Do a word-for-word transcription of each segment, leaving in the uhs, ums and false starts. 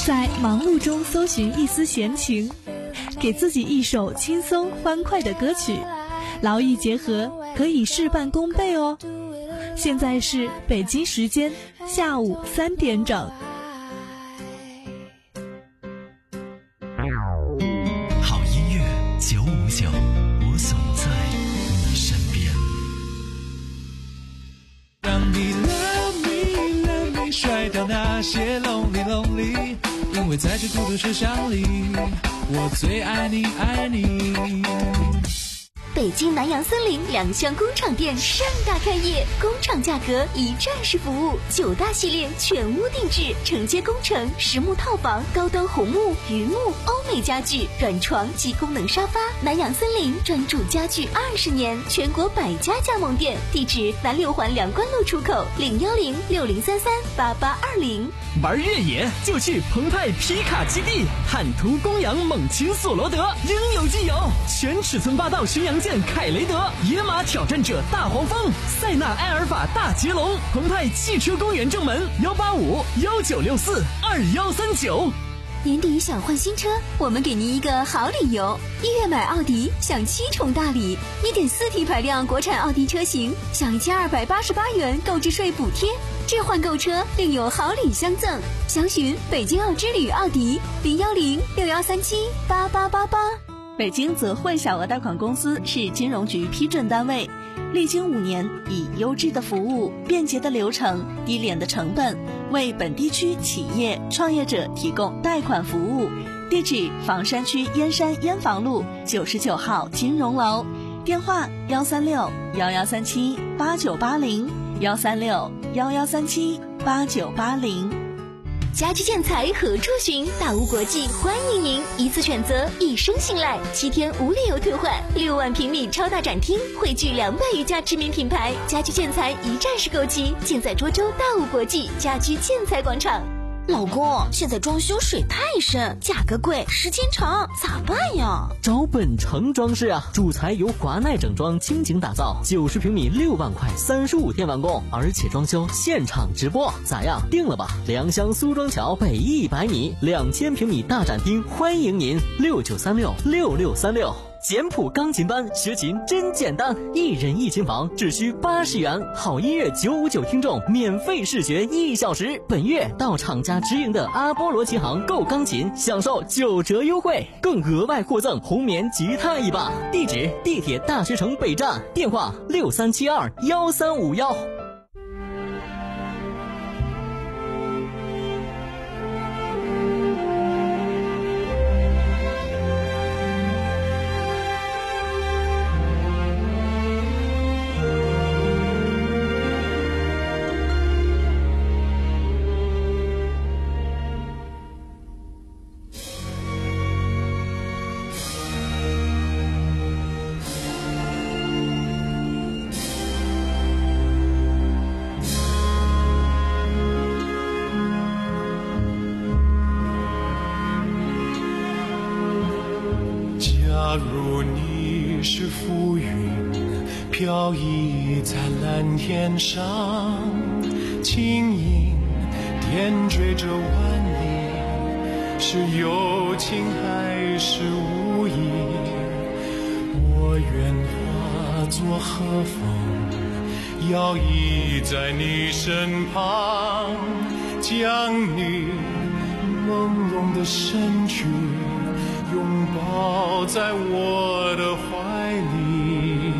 在忙碌中搜寻一丝闲情，给自己一首轻松欢快的歌曲，劳逸结合，可以事半功倍哦。现在是北京时间下午三点整。 好音乐九五九，我总在你身边。 让你 love me love me， 甩掉那些 lonely lonely， 因为在这孤独世上里，我最爱你爱你。 北京南阳森林良乡工厂店盛大开业，工厂价格一站式服务，九大系列全屋定制，承接工程、实木套房、高端红木、榆木、欧美家具、软床及功能沙发。南阳森林专注家具二十年，全国百家加盟店，地址南六环梁关路出口零幺零六零三三八八二零。 玩越野就去澎湃皮卡基地，汉途、公羊、猛禽、索罗德，应有尽有。全尺寸霸道巡洋舰凯雷德，野马挑战者大黄蜂，塞纳埃尔法大捷龙。澎湃汽车公园正门幺八五幺九六四二幺三九。 年底想换新车，我们给您一个好理由。一月买奥迪享七重大礼， 一点四 T 排量国产奥迪车型享一千二百八十八元购置税补贴，置换购车另有好礼相赠。详询北京奥之旅奥迪零幺零六幺三七八八八八。 北京泽汇小额贷款公司是金融局批准单位，历经五年，以优质的服务、便捷的流程、低廉的成本，为本地区企业创业者提供贷款服务。地址：房山区燕山燕房路九十九号金融楼，电话：幺三六幺幺三七八九八零，幺三六幺幺三七八九八零。 家居建材何处寻？大屋国际欢迎您，一次选择，一生信赖，七天无理由退换，六万平米超大展厅，汇聚两百余家知名品牌，家居建材一站式购齐，尽在涿州大屋国际家居建材广场。 老公，现在装修水太深，价格贵，时间长，咋办呀？ 找本城装饰啊，主材由华奈整装倾情打造，九十平米六万块，三十五天完工，而且装修现场直播，咋样？定了吧？良乡苏庄桥北一百米，两千平米大展厅，欢迎您，六九三六六六三六。简谱钢琴班，学琴真简单，一人一琴房只需八十元，好音乐九五九听众免费试学一小时。本月到厂家直营的阿波罗琴行购钢琴，享受九折优惠，更额外获赠红棉吉他一把。地址：地铁大学城北站，电话：六三七二幺三五幺。 假如你是浮云，飘逸在蓝天上，轻盈点缀着万里，是有情还是无意？我愿化作和风，摇曳在你身旁，将你朦胧的身躯拥抱在我的怀里。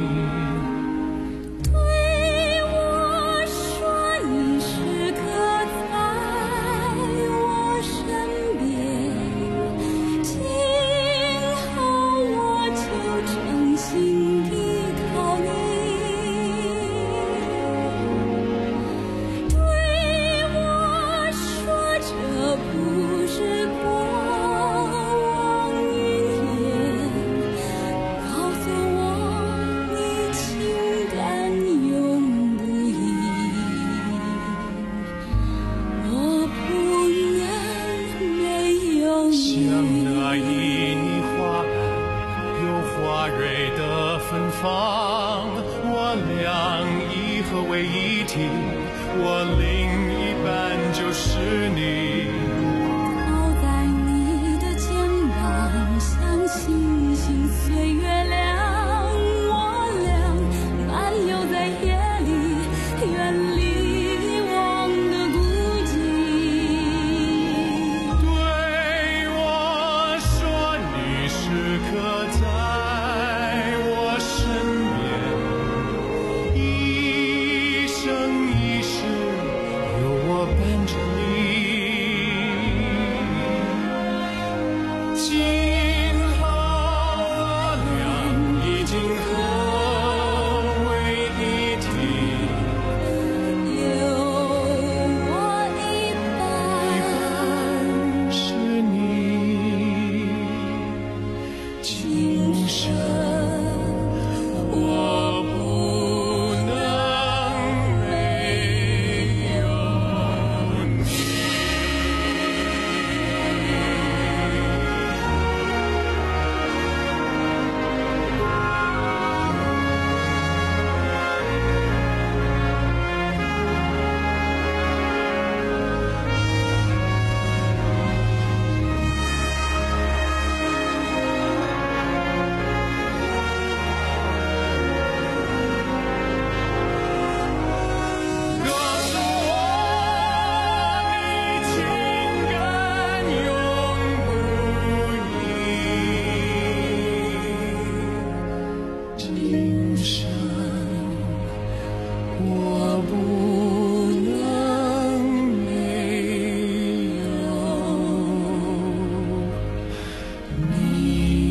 对我说你时刻在我身边，今后我就诚心依靠你。对我说这不是过我俩一合为一体，我另一半就是你。 靠星星随月亮，我俩漫游在夜里，远离忘的孤寂。 对我说你时刻在我身边，一生一世有我伴着你。今后我俩已经合为一体， 有我一半是你，今生我不能没有你。告诉我，你情感永不移，今生我不能没有你。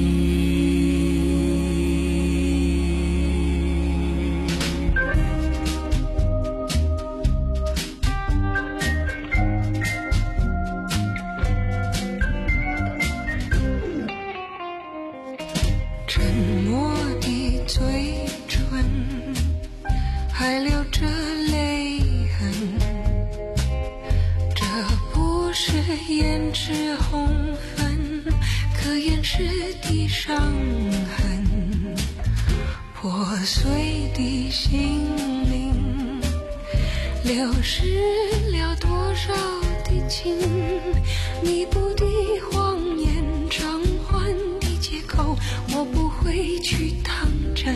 沉默的嘴唇还留着泪痕，这不是胭脂红粉，可掩饰的伤痕。破碎的心灵流失了多少的情，弥补的谎言，偿还的借口，我不会去当真。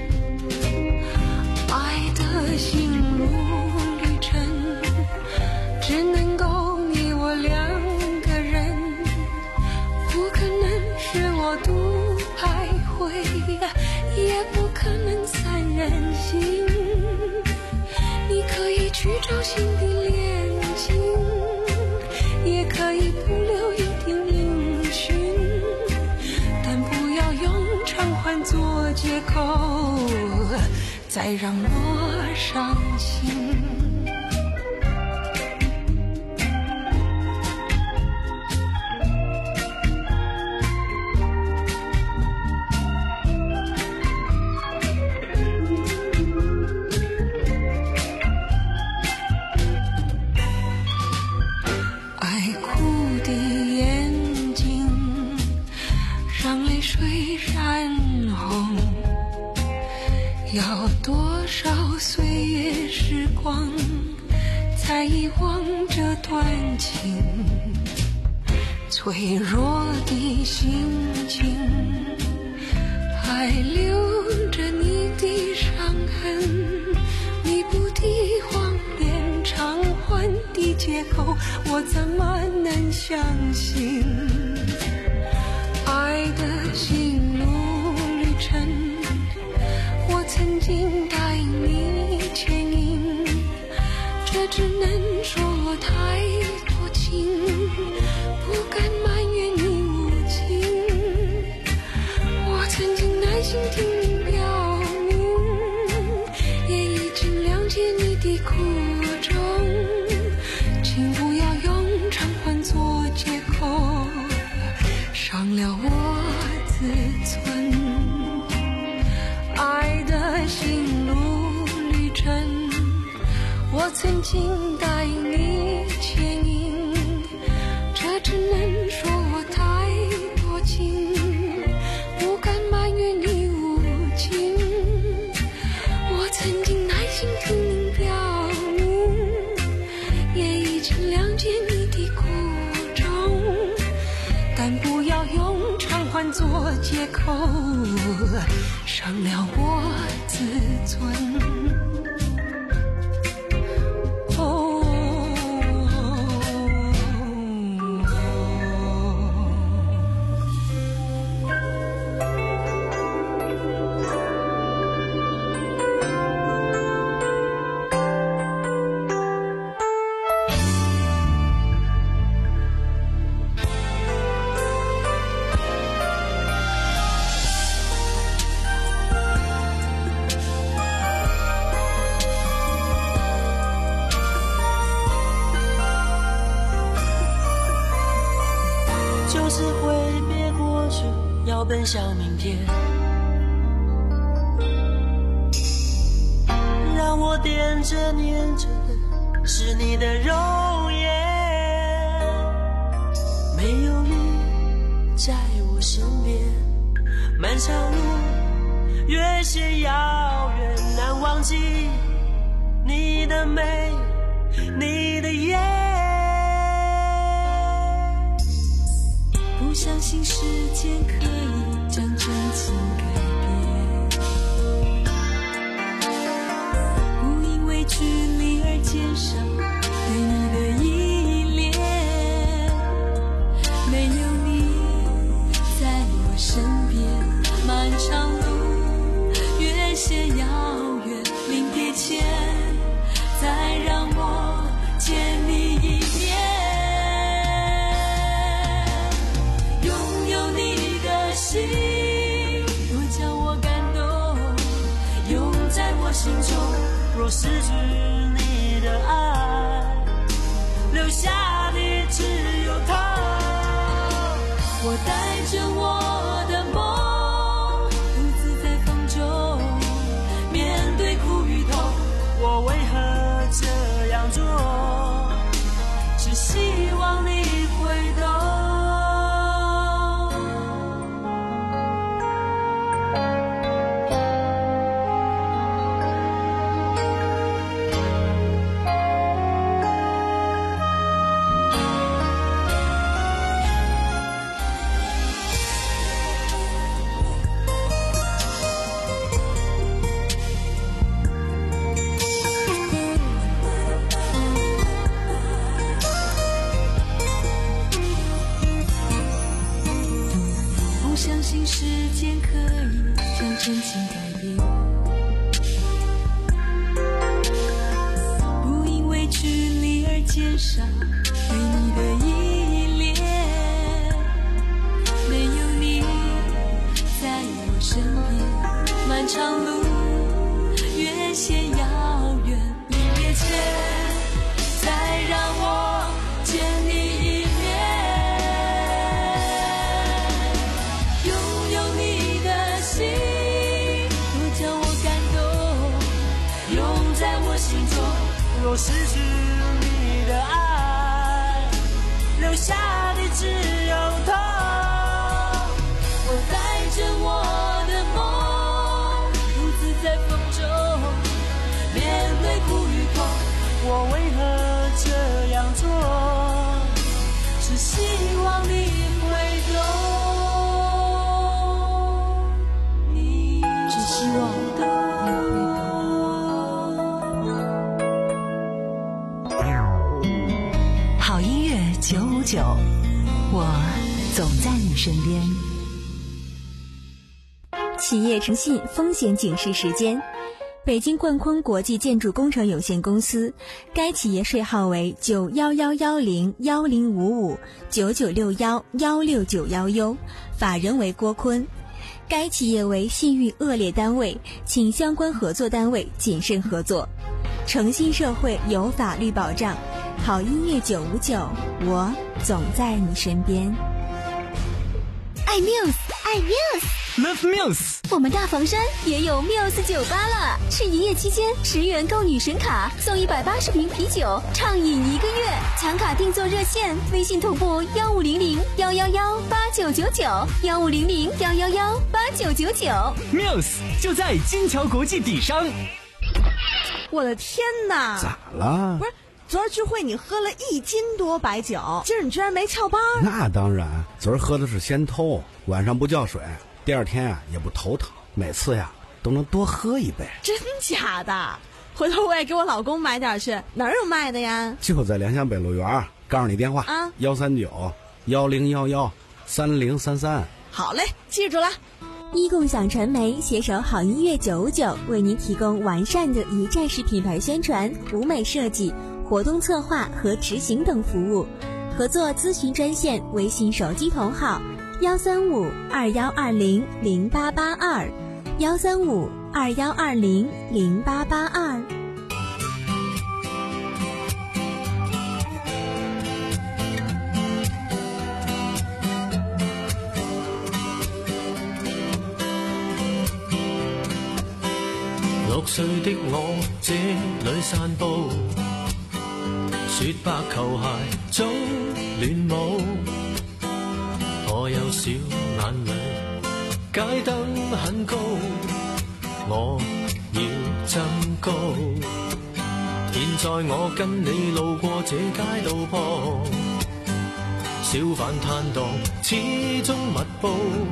爱的心路旅程，只能够你我两个人，不可能是我独徘徊，也不可能三人行。你可以去找新的恋情，也可以不留一点音讯，但不要用偿还做借口，再让我伤心。爱哭的眼睛让泪水染红，要多少岁月时光才遗忘这段情？脆弱的心情还留着你的伤痕，弥补的谎言，偿还的借口，我怎么能相信？爱的心路旅程，我曾经带你牵引，这只能说我太多情，不敢埋怨你无情。我曾经耐心听你表明，也已经谅解你的苦衷，请不要用偿还做借口，伤了我自尊。爱的心路旅程，我曾经带你牵引，这只能说我太多情，不敢埋怨你无情。我曾经耐心听你表明，也已经谅解你的苦衷，但不要用偿还当作借口，伤了我自尊。 就是挥别过去，要奔向明天。让我惦着念着的是你的容颜，没有你在我身边，漫长路越显遥远，难忘记你的美，你的眼。 不相信时间可以将真情改变，不因为距离而减少对你的依恋，没有你在我身边，漫长路越显遥远，临别前再让我见你一面。心若将我感动，永在我心中。 若失去你的爱，留下的只有痛。 我带着我的梦，独自在风中面对苦与痛。 我为何这样做？只希望你会懂。 相信时间可以将真情改变，不因为距离而减少对你的依恋，没有你在我身边，漫长路越显遥远，离别前再让我见你一面。 若失去你的爱，留下的只有痛。 我带着我的梦，独自在风中面对苦与痛。 我为何这样做？只希望你会懂，你只希望你会懂。 好音乐九五九，我总在你身边。 企业诚信风险警示时间。北京冠坤国际建筑工程有限公司，该企业税号为九幺幺幺零幺零五五九九六幺幺六九幺 U， 法人为郭坤。该企业为信誉恶劣单位，请相关合作单位谨慎合作。诚信社会有法律保障，好音乐九五九，我总在你身边。 爱 Muse， 爱 Muse，Love Muse。 我们大房山也有 Muse 酒吧了，是营业期间十元购女神卡送一百八十瓶啤酒，畅饮一个月。抢卡订座热线：微信同步幺五零零幺幺幺八九九九，幺五零零幺幺幺八九九九。 Muse 就在金桥国际底商。 我的天哪！ 咋了？ 不是。 昨儿聚会你喝了一斤多白酒，今儿你居然没翘班。 那当然，昨儿喝的是仙偷，晚上不叫水，第二天啊也不头疼，每次呀都能多喝一杯。 真假的？回头我也给我老公买点去。哪儿有卖的呀？ 就在良乡北路园，告诉你电话啊， 幺三九幺零幺幺三零三三。 好嘞，记住了。 一共享传媒携手好音乐九五九，为您提供完善的一站式品牌宣传、舞美设计、活动策划和执行等服务。合作咨询专线：微信手机同号幺三五二幺二零零八八二，幺三五二幺二零零八八二。 六歲的我這裏散步，雪白球鞋早亂舞，我有小眼淚，街燈很高，我要增高。現在我跟你路過這街道旁，小販攤檔始終密布，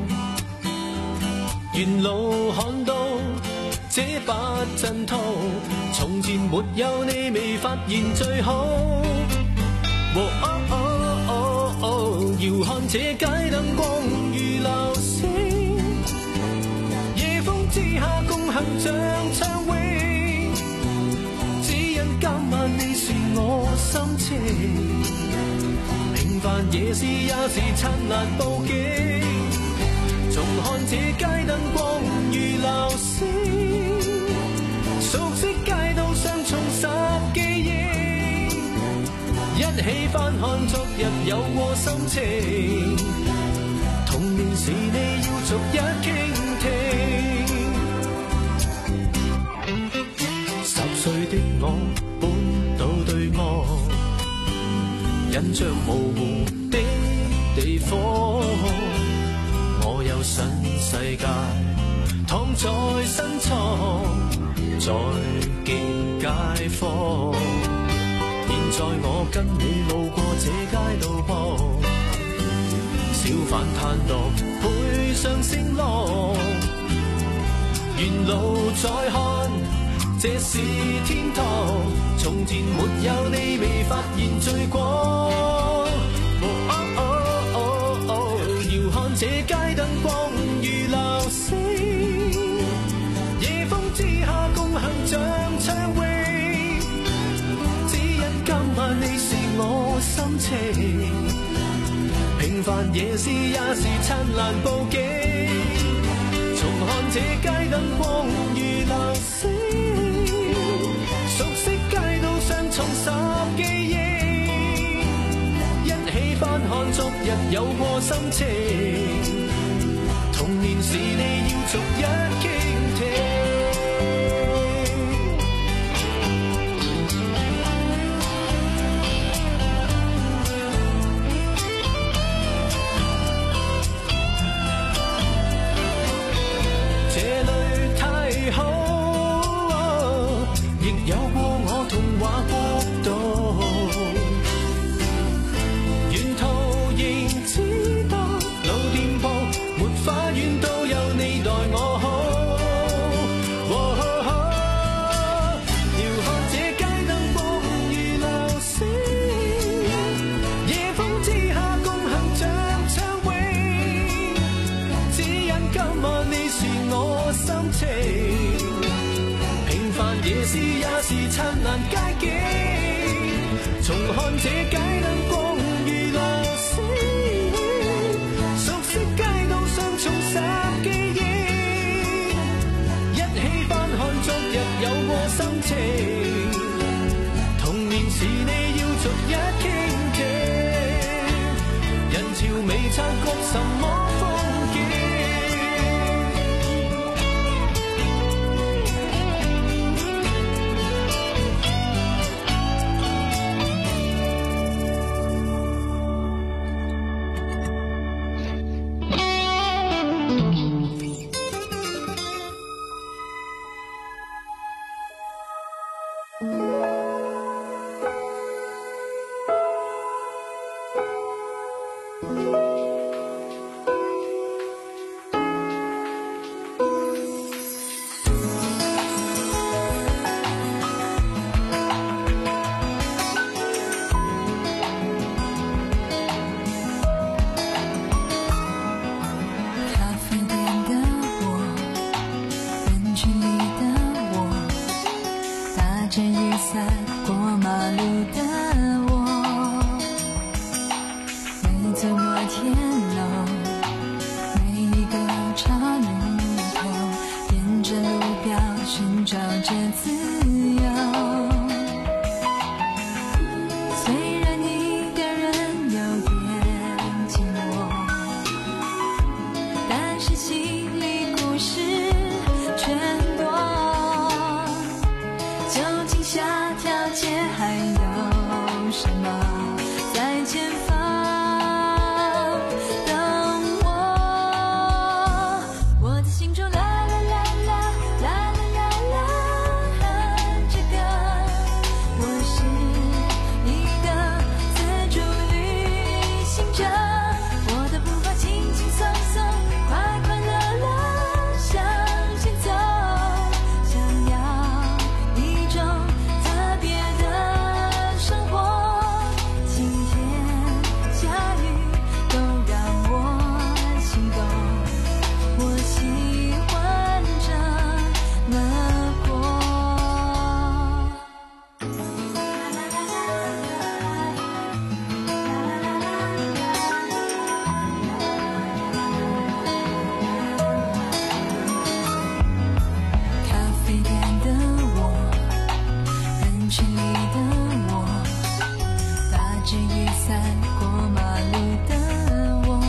沿路看到這把真套，從前沒有你未發現最好。哦哦哦哦，遙看這街燈光如流星，夜風之下共行像暢泳，只因今晚你是我心情，平凡夜市也是燦爛佈景，重看這街燈光如流星，熟悉街道上重拾記憶，一起翻看昨日有過心情，童年時你要逐一傾聽。十歲的我搬到對岸，印象模糊的地方，我有新世界躺在身床，再見街坊。現在我跟你路過這街道旁，小販攤檔配上聲浪，沿路再看這是天堂，從前沒有你未發現最光。哦哦哦哦，遙看這街燈光如流星，夜風之下共行像暢泳，只因今晚你是我心情，平凡夜市也是燦爛佈景，重看這街燈光如流星，熟悉街道上重拾記憶，一起翻看昨日有過心情，童年時你要逐一傾聽。這裏太好，亦有過我童話國度，沿途仍知道老店鋪沒花園都有你待我好。哦哦，遙看這街燈光如流星，夜風之下共行像暢泳，只因今晚你是我心情，平凡夜市也是燦爛街景，重看這街燈光如流星，熟悉街道上重拾記憶，一起翻看昨日有過心情，童年時你要逐一傾聽，人潮未察覺什麼風景。 路的我，没走过天楼，每一个岔路口，沿着路标寻找着自由。虽然一个人有点寂寞，但是心里故事全多。究竟下条街还有什么在前方等我？我的心中啦啦啦啦啦啦啦啦，哼着歌。我是一个自助旅行者，我的步伐轻轻松松，快快乐乐向前走，想要一种特别的生活。晴天下雨都让我心动，我喜欢这么过。咖啡店的我，人群里的我，打着雨伞过马路的我，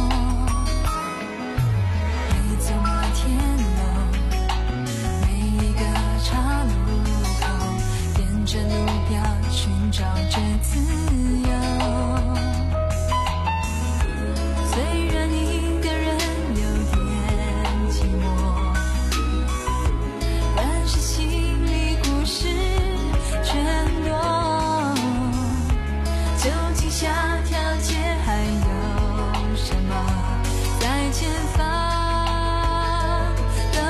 没走过天楼，每一个岔路口，沿着路标寻找着自由。虽然一个人有点寂寞，但是心里故事全多。究竟下条街还有什么在前方等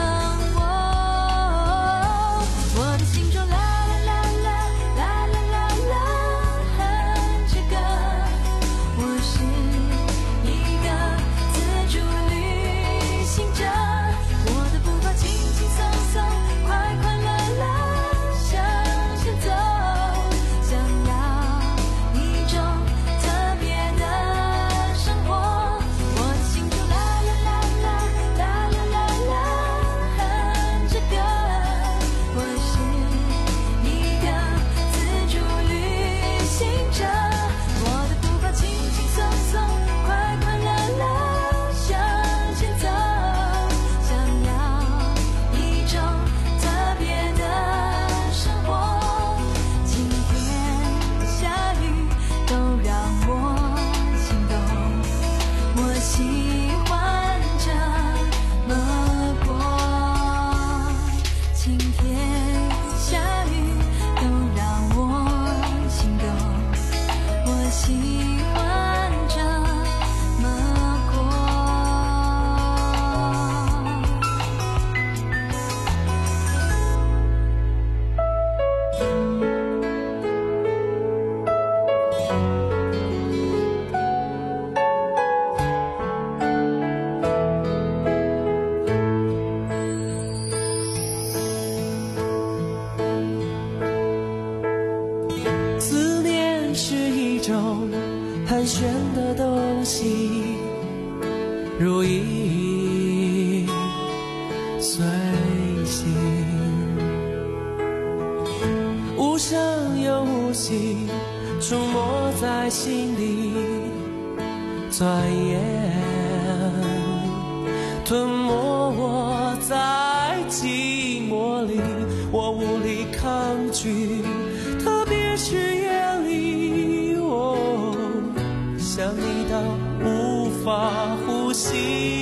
我？我的心中啦啦啦啦啦啦啦啦，哼着歌。我是一个自助旅行者，我的步伐轻轻松松，快快乐乐向前走，想要一种特别的生活。我的心中啦啦啦啦啦啦啦啦，哼着歌。我是一个自助旅行者，我的步伐轻轻松松，快快乐乐向前走，想要一种特别的生活。晴天下雨都让我心动，我喜欢这么过。晴天下雨都让我心动，我喜欢这么过。 思念是一种盘旋的东西，如影随形，无声又无息，出没在心里，钻研吞没我在寂寞里，我无力抗拒，特别是夜里，我想你到无法呼吸，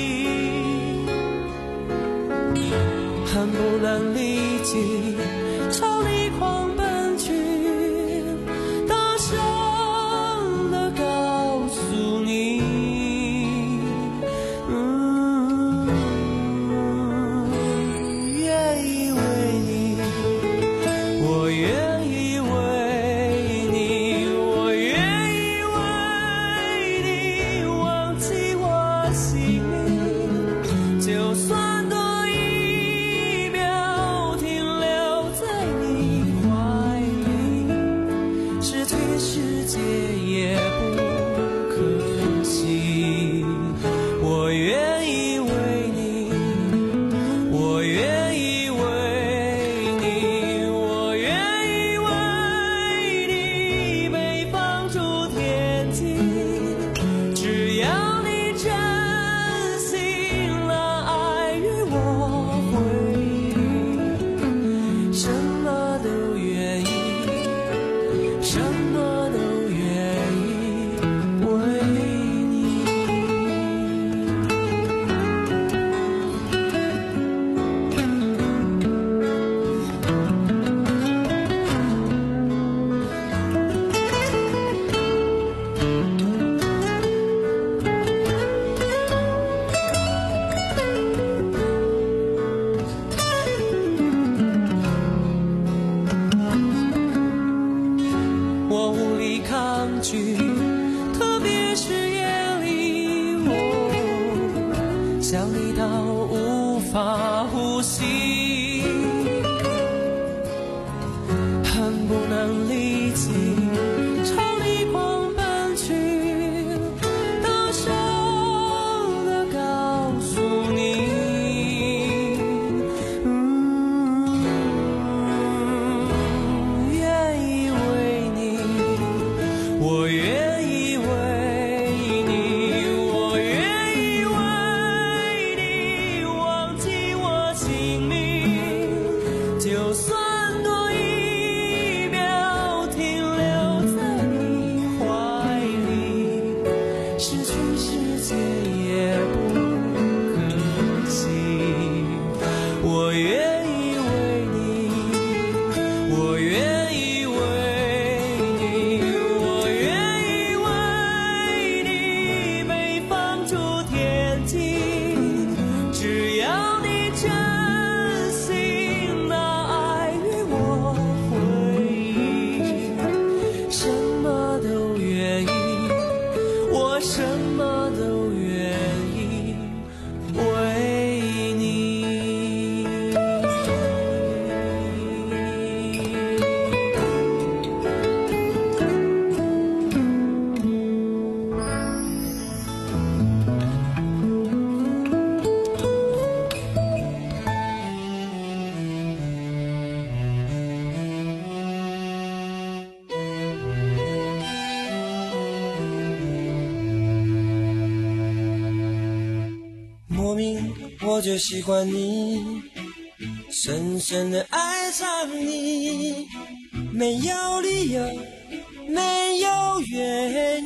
恨不能立即朝你狂奔去，大声地告诉你，嗯，愿意为你，我愿意为你，我愿意为你忘记我姓名，就算多一秒停留在你怀里， 失去世界也不可惜。我愿意为你，我愿意为你，我愿意为你被放逐天际，只要你真心了爱与我回忆，什么都愿意，什么都愿意为你。我无力抗拒，特别是夜里，我想你到无法呼吸，恨不能立即朝你狂奔去，大声地告诉你，嗯，愿意为你，我愿意为你，我愿意为你忘记我姓名，就算多一秒停留在你怀里，失去世界也不可惜。我愿意为你，我愿意为你，我愿意为你被放逐天际，只要你真心的爱与我回忆，什么都愿意，我什么都愿意为你。莫名我就喜欢你，深深的爱上你，没有理由，没有原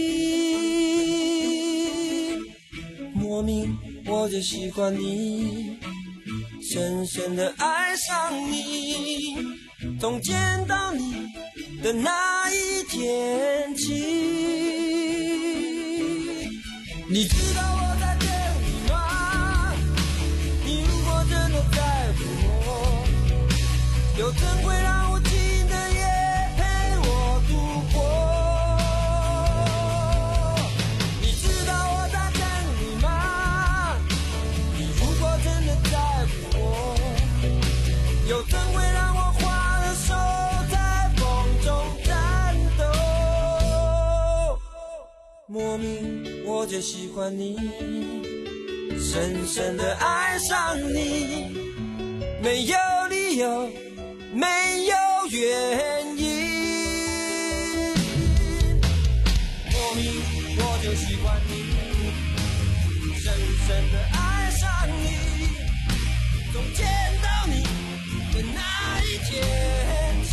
因。莫名我就喜欢你，深深的爱上你，从见到你的那一天起，你知道我在等你吗？你如果真的在乎我，又怎会让无情的夜陪我度过？你知道我在等你吗？你如果真的在乎我，又怎会让我花了手在风中颤抖？莫名我就喜欢你，深深的爱上你，没有理由，没有原因。莫名我就喜欢你，深深的爱上你，从见到你的那一天起，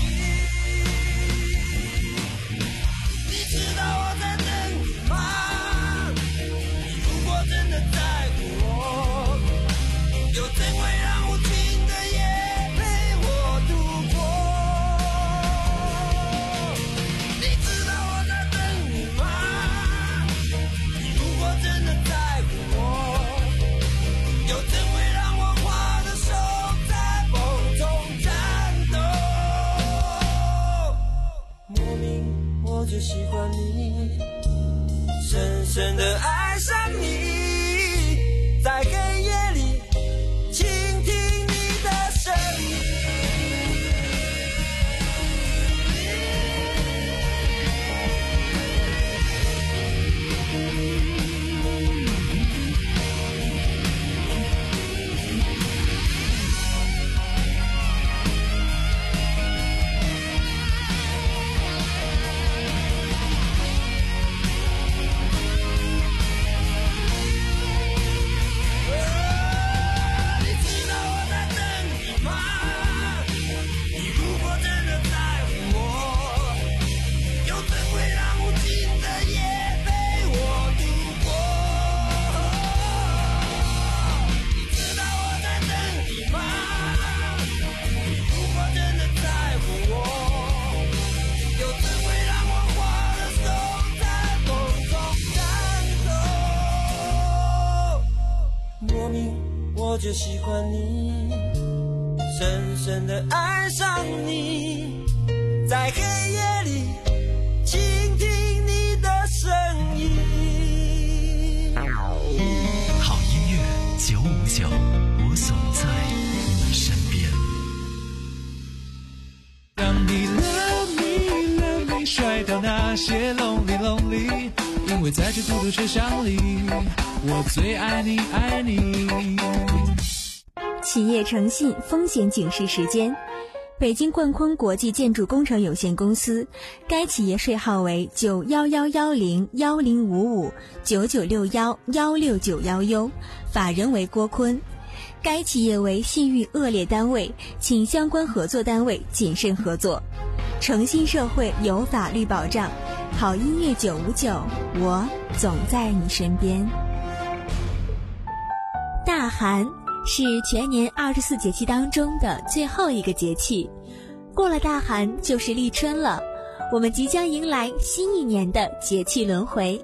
你知道我在等你吗？你如果真的在乎我，又怎会让无情的夜陪我度过？你知道我在等你吗？你如果真的在乎我，又怎会让我花的手在风中颤抖？莫名我就喜欢你，深深的爱上你，在黑夜里倾听你的声音。 就喜欢你，深深地爱上你，在黑夜里倾听你的声音。 好音乐九五九，我总在你身边。 让你 love me love me 甩掉那些 lonely lonely， 因为在这孤独车厢里，我最爱你爱你。 企业诚信风险警示时间。北京冠坤国际建筑工程有限公司，该企业税号为九幺幺幺零幺零五五九九六幺幺六九幺 U， 法人为郭坤。该企业为信誉恶劣单位，请相关合作单位谨慎合作。诚信社会有法律保障，好音乐九五九，我总在你身边。大寒是全年二十四节气当中的最后一个节气，过了大寒就是立春了，我们即将迎来新一年的节气轮回。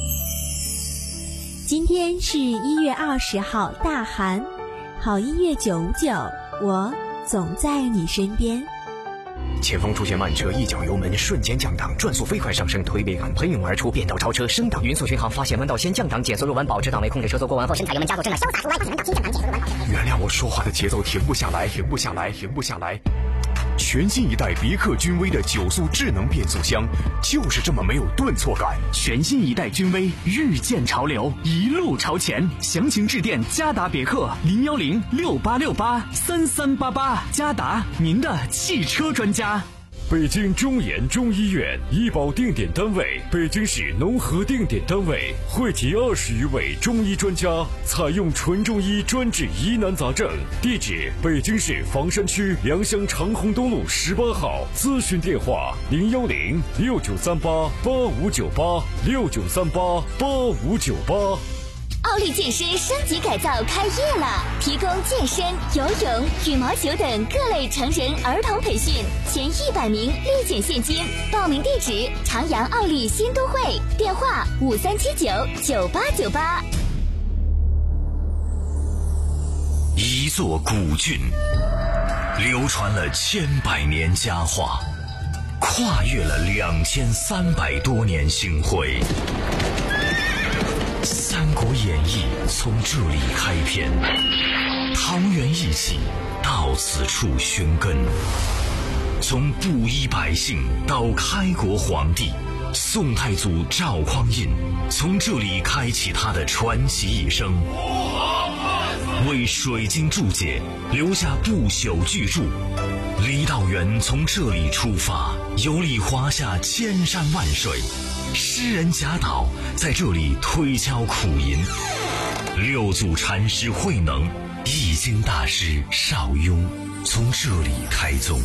今天是一月二十号大寒，好音乐九五九，我总在你身边。 前方出现慢车，一脚油门瞬间降档，转速飞快上升，推背感喷涌而出，变道超车升档，匀速巡航，发现弯道先降档，减速入弯，保持档位，控制车速过弯后，深踩油门加速，正在潇洒出弯，发现弯道先降档，减速入弯，保持。原谅我说话的节奏停不下来，停不下来，停不下来。全新一代别克君威的九速智能变速箱，就是这么没有顿挫感。 全新一代君威日渐潮流，一路朝前。详情致电嘉达别克零幺零六八六八三三八八，嘉达您的汽车专家。 北京中研中医院医保定点单位，北京市农合定点单位，汇集二十余位中医专家，采用纯中医专治疑难杂症。地址：北京市房山区良乡长虹东路十八号。咨询电话：零幺零六九三八八五九八六九三八八五九八。 奥利健身升级改造开业了，提供健身、游泳、羽毛球等各类成人儿童培训，前一百名立减现金。报名地址：长阳奥利新都会，电话五三七九九八九八。 一座古郡，流传了千百年佳话，跨越了两千三百多年星辉。《三国演义》从这里开篇，桃园义气到此处寻根。从布衣百姓到开国皇帝，宋太祖赵匡胤从这里开启他的传奇一生，为水晶注解留下不朽巨著。郦道元从这里出发，游历华夏千山万水。诗人贾岛在这里推敲苦吟，六祖禅师慧能、易经大师邵雍从这里开宗。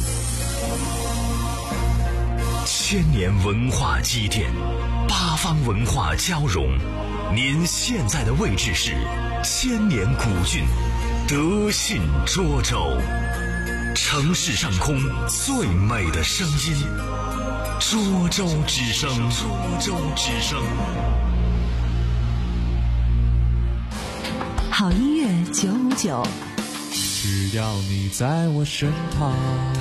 千年文化积淀，八方文化交融。您现在的位置是千年古郡德信涿州，城市上空最美的声音。涿州之声，涿州之声。 好音乐九五九， 只要你在我身旁。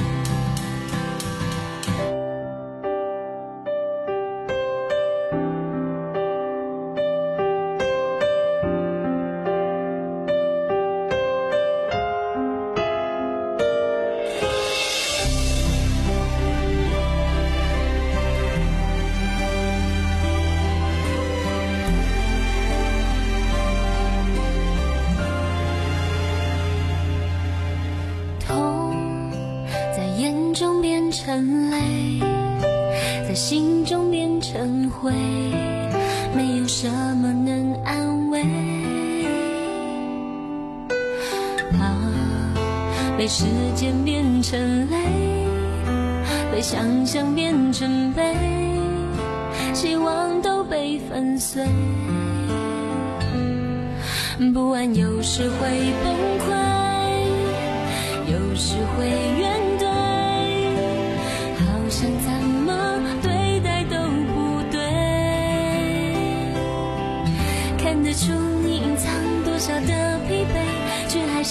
成泪，在心中变成灰，没有什么能安慰。啊，被时间变成泪，被想象变成悲，希望都被粉碎。不安有时会崩溃，有时会怨怼，好像怎么对待都不对。看得出你隐藏多少的疲惫，却还是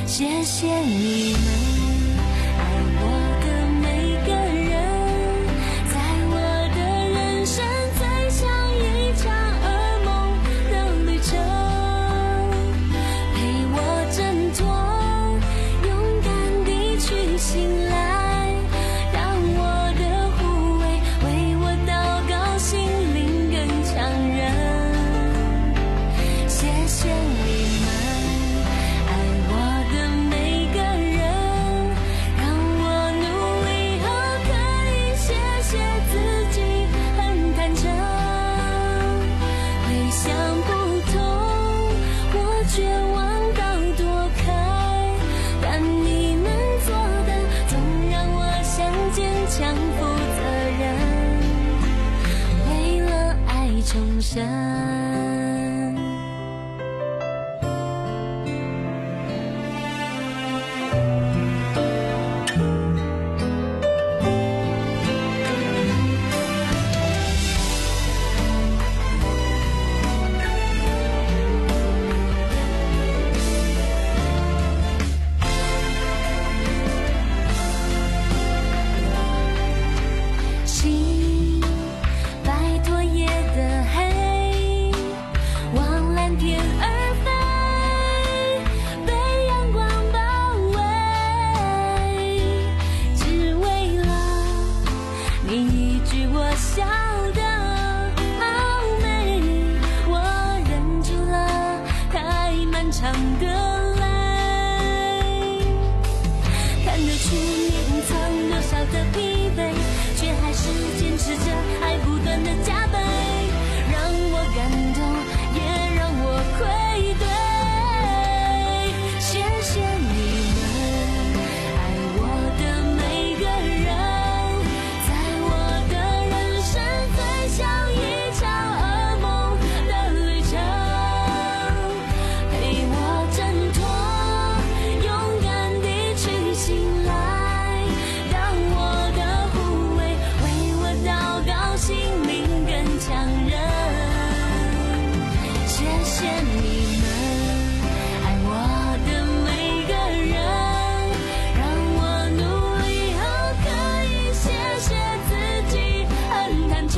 谢谢你们爱我的每个人，在我的人生最像一场噩梦的旅程，陪我挣脱，勇敢地去醒来，让我的护卫为我祷告，心灵更强韧。谢谢你们爱我的每个人，让我努力后可以谢谢自己很坦诚。回想不通，我绝望到躲开，但你们做的总让我想坚强负责任，为了爱重生。心摆脱夜的黑，往蓝天而飞，被阳光包围，只为了你一句我笑得好美，我忍住了太漫长的泪，看得出你隐藏多少的疲惫，却还是坚持着爱不断的加倍，让我感动也让我愧对。谢谢你们爱我的每个人，在我的人生最像一场噩梦的旅程，陪我挣脱，勇敢地去醒来，让我的护卫为我祷告，心灵更强韧。谢谢你们爱我的每个人，让我努力后可以谢谢自己很坦诚。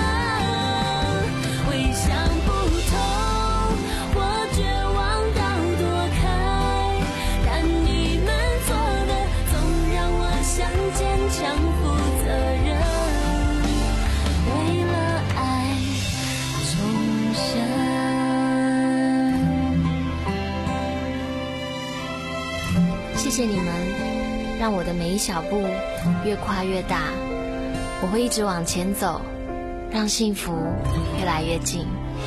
回想不通，我绝望到躲开，但你们做的总让我想坚强负责任，为了爱重生。谢谢你们，让我的每一小步越跨越大，我会一直往前走，让幸福越来越近。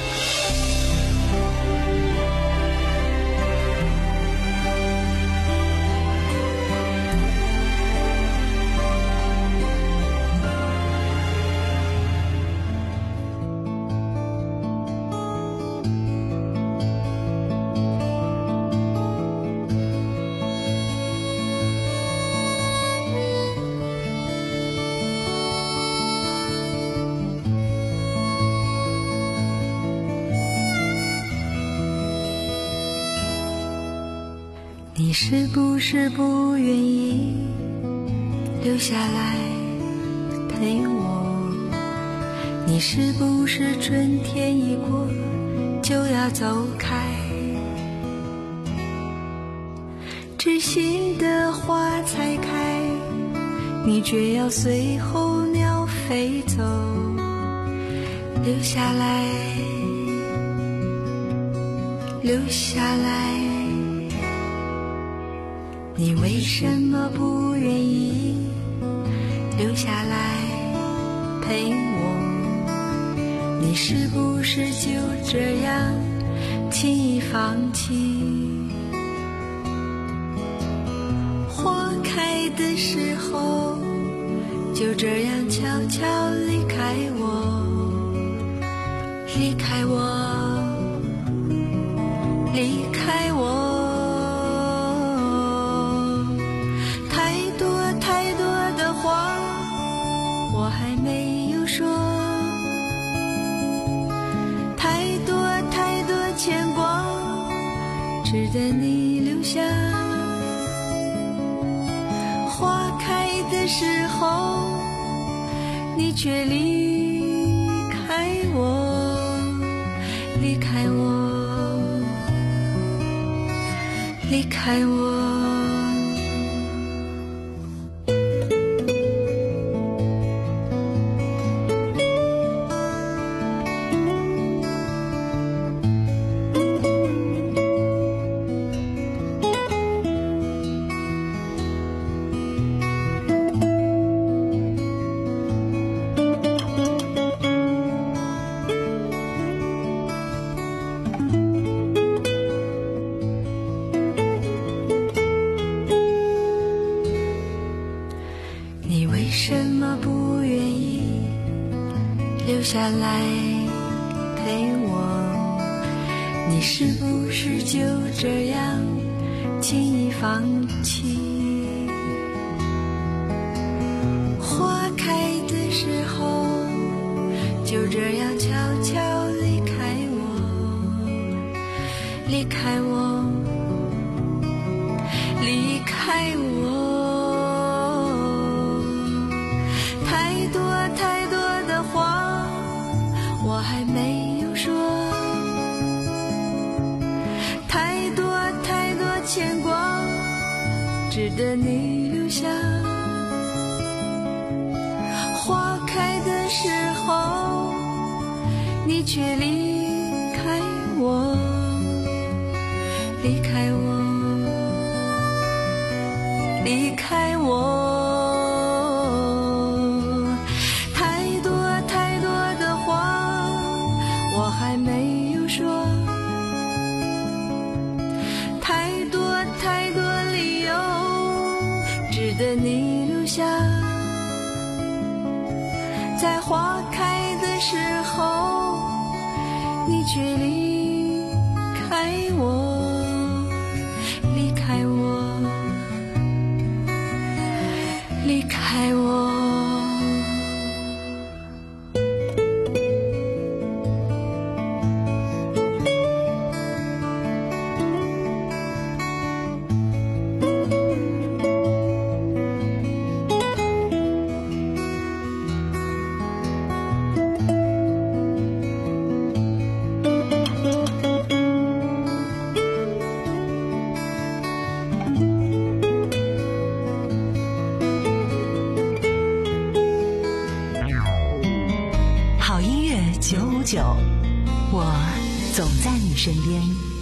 你是不是不愿意留下来陪我？你是不是春天一过就要走开？知心的花才开，你却要随候鸟飞走。留下来，留下来，你为什么不愿意留下来陪我？你是不是就这样轻易放弃？花开的时候就这样悄悄离开我，离开我，离开我。我还没有说，太多太多牵挂，值得你留下。 花开的时候，你却离开我，离开我，离开我。留下来陪我，你是不是就这样轻易放弃？花开的时候，就这样悄悄离开我，离开我，离开我。太多太多的话我还没有说，太多太多牵挂值得你留下。花开的时候，你却离开我，离开我，离开我。还没有说，太多太多理由值得你留下。在花开的时候，你却离开我，离开我，离开我。 九五九，我总在你身边。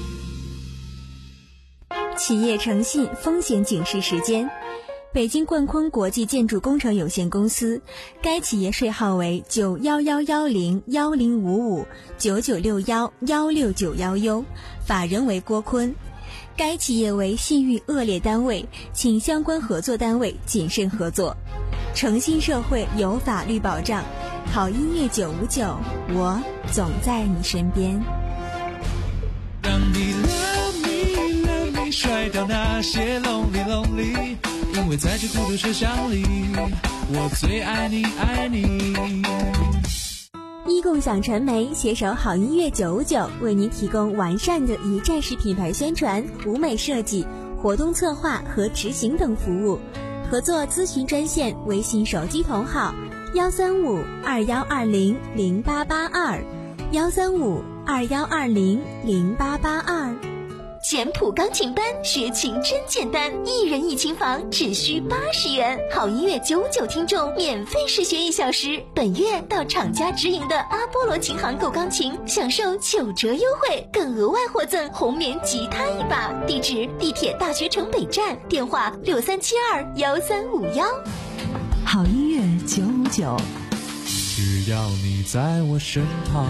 企业诚信风险警示时间：北京冠坤国际建筑工程有限公司，该企业税号为九幺幺幺零幺零五五九九六幺幺六九幺 U， 法人为郭坤。该企业为信誉恶劣单位，请相关合作单位谨慎合作。诚信社会有法律保障。好音乐九五九，我总在你身边。 让你 love me love me 甩掉那些 lonely lonely， 因为在这孤独车厢里，我最爱你爱你。 一共享传媒携手好音乐九五九，为您提供完善的一站式品牌宣传、舞美设计、活动策划和执行等服务。合作咨询专线：微信手机同号幺三五二幺二零零八八二，幺三五二幺二零零八八二。 简谱钢琴班学琴真简单，一人一琴房只需八十元，好音乐九九听众免费试学一小时。本月到厂家直营的阿波罗琴行购钢琴，享受九折优惠，更额外获赠红棉吉他一把。地址：地铁大学城北站，电话六三七二幺三五幺。 好音乐九五九， 只要你在我身旁。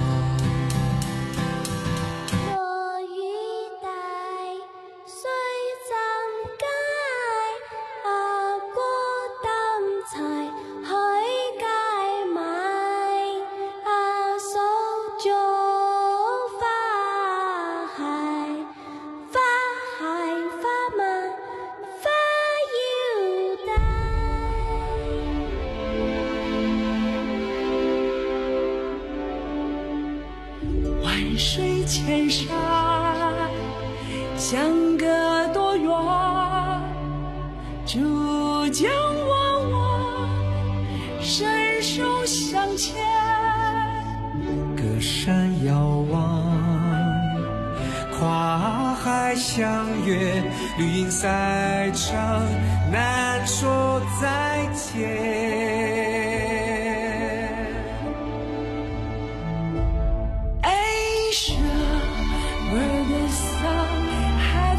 水千山，相隔多远，祝我将往往伸手向前。 隔山遥望，跨海相约，绿荫赛场，难说再见。 Where the sun has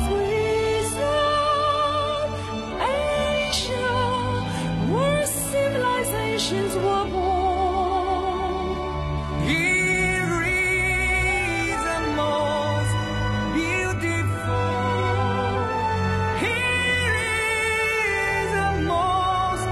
risen, Asia, where civilizations were born. Here is the most beautiful. Here is the most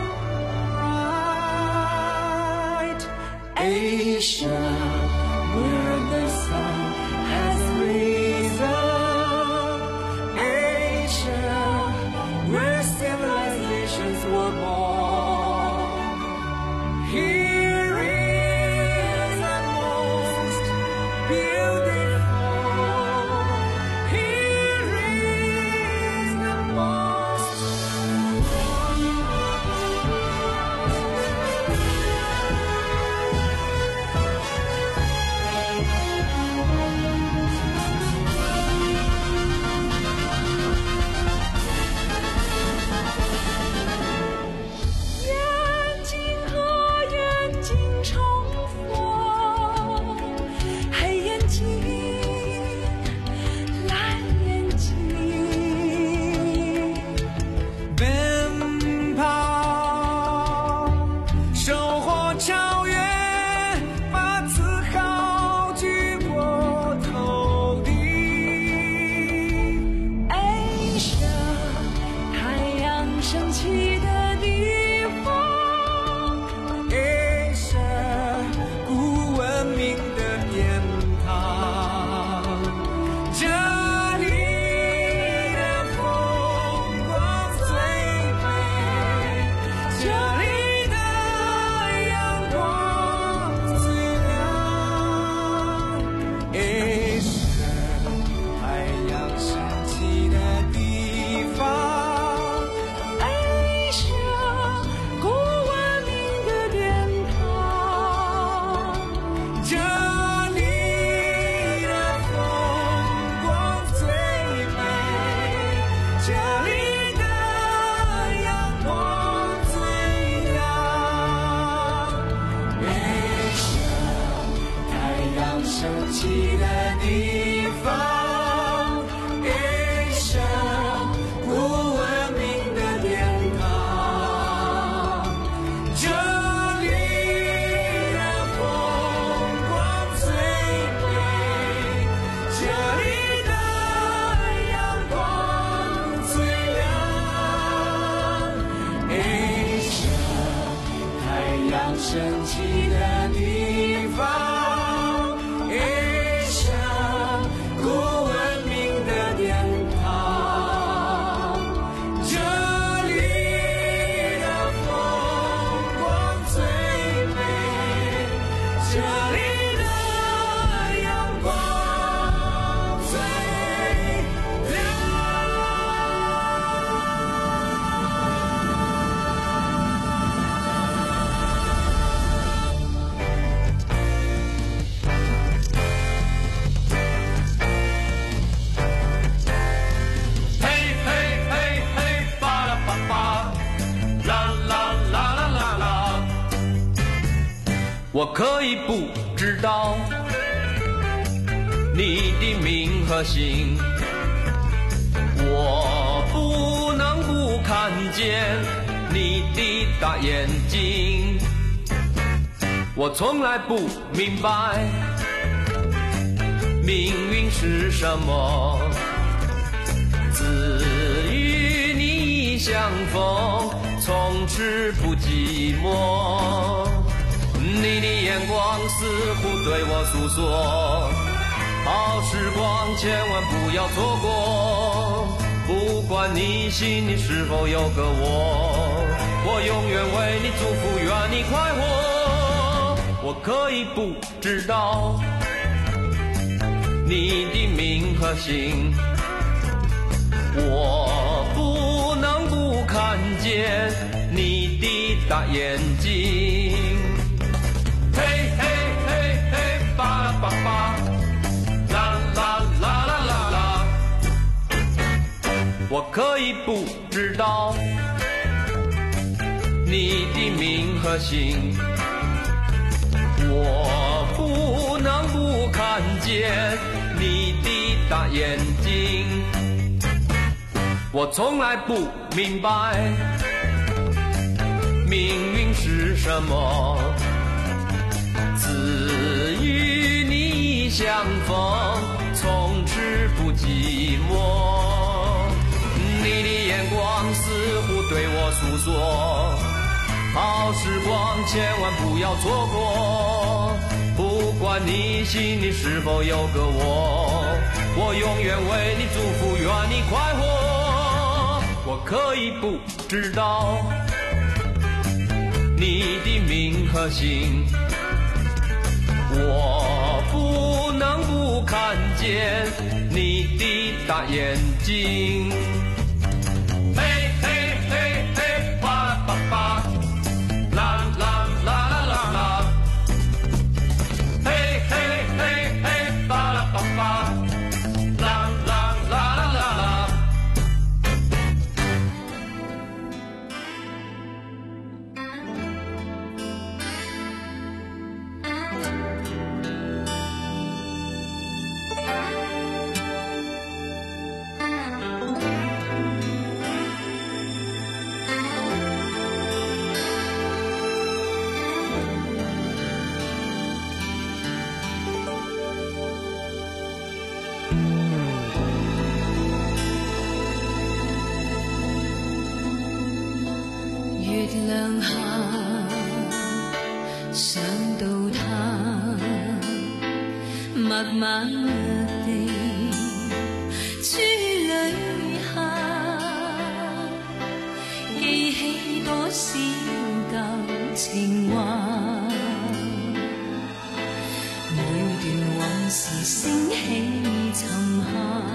bright. Asia, where the sun has risen, Asia, where civilizations were born. Here is the most beautiful. Here is the most 我可以不知道你的名和姓，我不能不看见你的大眼睛。我从来不明白命运是什么，自与你相逢，从此不寂寞。你的眼光似乎对我诉说，好时光千万不要错过，不管你心里是否有个我，我永远为你祝福，愿你快活。我可以不知道你的名和姓，我不能不看看见你的大眼睛。嘿嘿嘿嘿，巴拉巴巴，啦啦啦啦啦啦。我可以不知道你的名和姓，我不能不看见你的大眼睛。我从来不明白命运是什么，自与你相逢，从此不寂寞。你的眼光似乎对我诉说，好时光千万不要错过。不管你心里是否有个我，我永远为你祝福，愿你快活。我可以不知道你的名和姓，我不能不看见你的大眼睛。嘿嘿嘿嘿，巴拉巴巴，啦啦啦啦啦啦。嘿嘿嘿嘿，巴拉巴巴，啦啦啦啦啦啦。 月亮下想到他，默默地珠淚下，記起多少舊情話，每段往事升起沉下。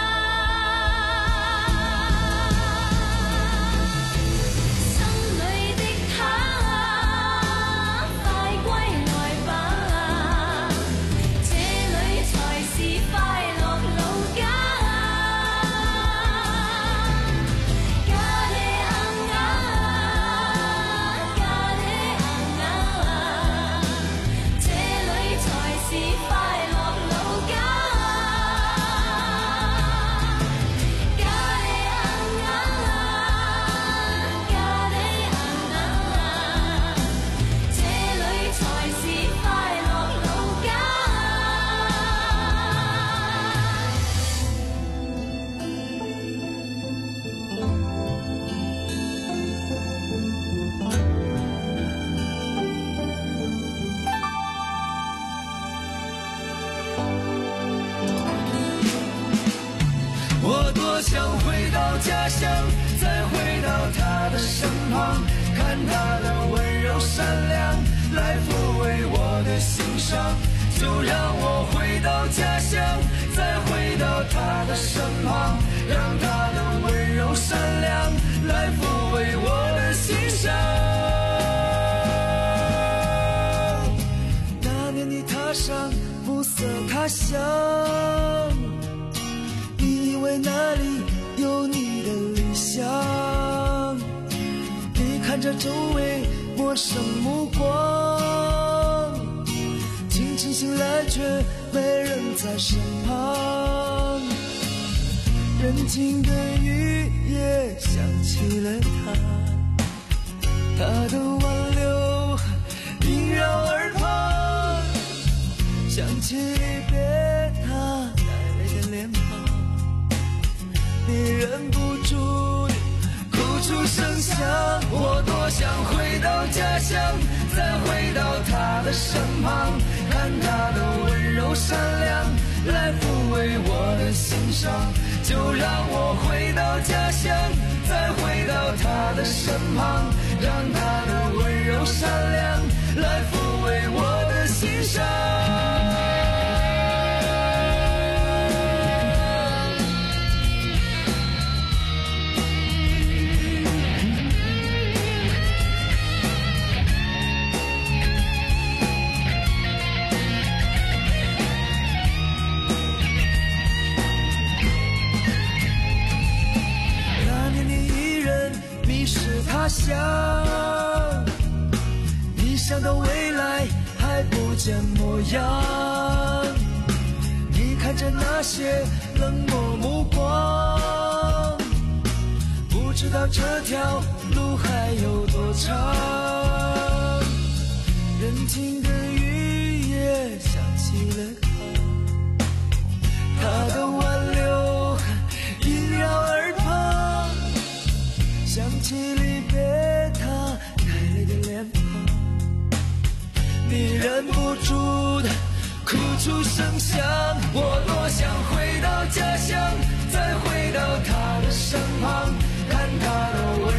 心里家乡，再回到他的身旁，看他的温柔善良，来抚慰我的心伤。就让我回到家乡，再回到他的身旁，让他的温柔善良来抚慰我的心伤。那年你踏上暮色他乡，你以为那里有你的理想，你看着周围陌生目光，清晨醒来却没人在身旁，人静的雨也想起了他，他的挽留萦绕耳旁，想起离别他带来的脸庞，你忍不住地哭出声响。我多想回到家乡，再回到他的身旁，看他的温柔善良来抚慰我的心伤。就让我回到家乡，再回到他的身旁，让他的温柔善良来抚慰我的心伤。他乡，你想到未来还不见模样，你看着那些冷漠目光，不知道这条路还有多长。人静的雨也想起了他，他的挽留萦绕耳旁，想起离别他带来的脸庞，你忍不住的哭出声响。我多想回到家乡，再回到他的身旁，看他的温